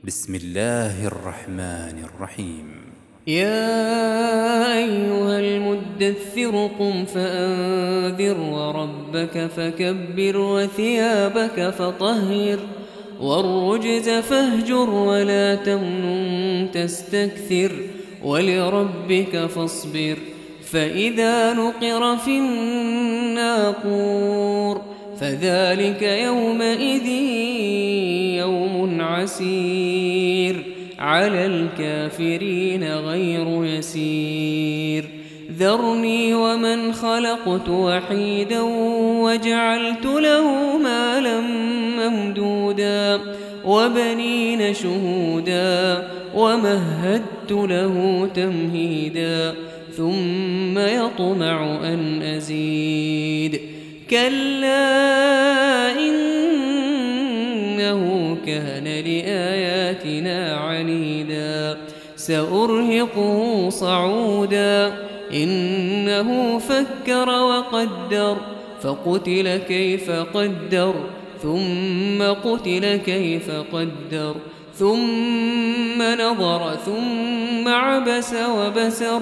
بسم الله الرحمن الرحيم. يا أيها المدثر قم فأنذر وربك فكبر وثيابك فطهر والرجز فاهجر ولا تمنن تستكثر ولربك فاصبر فإذا نقر في الناقور فذلك يومئذ يوم عسير على الكافرين غير يسير ذرني ومن خلقت وحيدا وجعلت له مالا ممدودا وبنين شهودا ومهدت له تمهيدا ثم يطمع أن أزيد كلا إنه كان لآياتنا عنيدا سأرهقه صعودا إنه فكر وقدر فقتل كيف قدر ثم قتل كيف قدر ثم نظر ثم عبس وبسر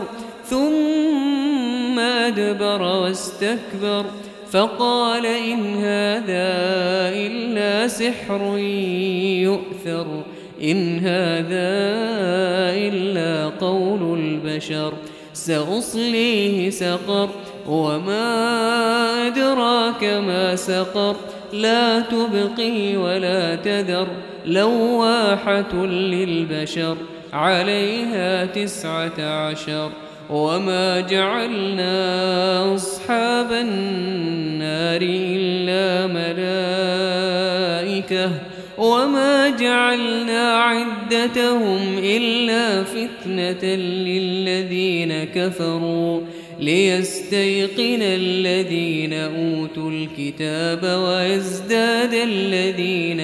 ثم أدبر واستكبر فقال إن هذا إلا سحر يؤثر إن هذا إلا قول البشر سأصليه سقر وما أدراك ما سقر لا تبقي ولا تذر لواحة للبشر عليها 19 وما جعلنا أصحاب النار إلا ملائكة وما جعلنا عدتهم إلا فتنة للذين كفروا ليستيقن الذين أوتوا الكتاب ويزداد الذين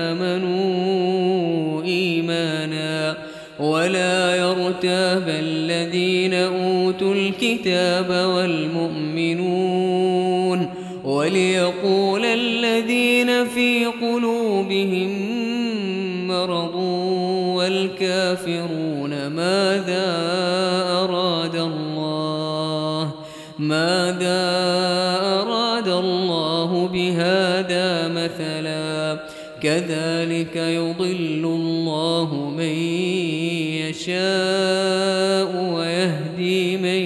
آمنوا إيمانا ولا يرتاب الذين أوتوا الكتاب والمؤمنون وليقول الذين في قلوبهم مرض والكافرون ماذا أراد الله بهذا مثلا كذلك يضل الله من يشاء ويهدي من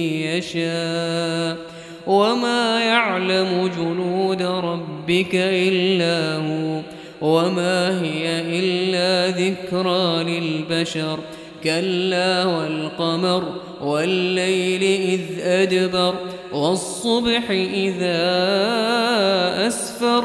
يشاء وما يعلم جنود ربك إلا هو وما هي إلا ذكرى للبشر كلا والقمر والليل إذ أدبر والصبح إذا أسفر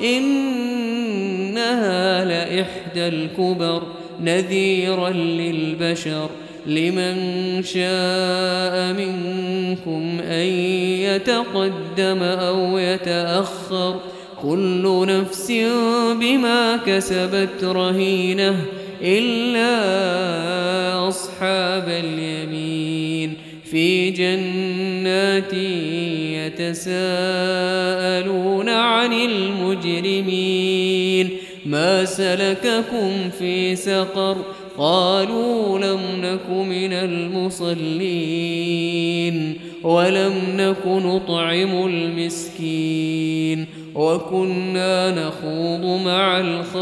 إنها لإحدى الكبر نذيرا للبشر لمن شاء منكم أن يتقدم أو يتأخر كل نفس بما كسبت رهينة إلا أصحاب اليمين في جنات يتساءلون عن المجرمين ما سلككم في سقر قالوا لم نك من المصلين ولم نك نطعم المسكين وكنا نخوض مع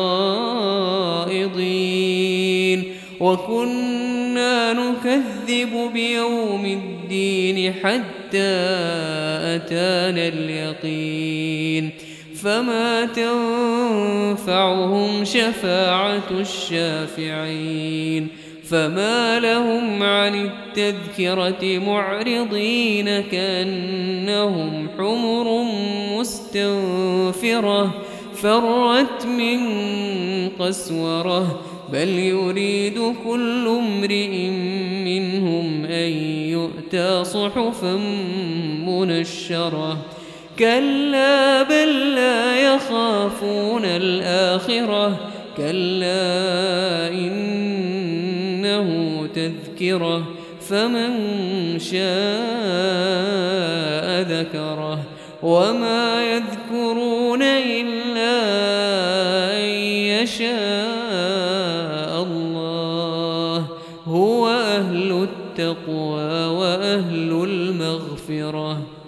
الخائضين وكنا نكذب بيوم الدين حتى أتانا اليقين فما تنفعهم شفاعة الشافعين فما لهم عن التذكرة معرضين كأنهم حمر مستنفرة فرت من قسورة بل يريد كل امرئ منهم أن يؤتى صحفا منشرة كلا بل لا يخافون الآخرة كلا إنه تذكرة فمن شاء ذكره وما يذكرون إلا أن يشاء التقوى وأهل المغفرة.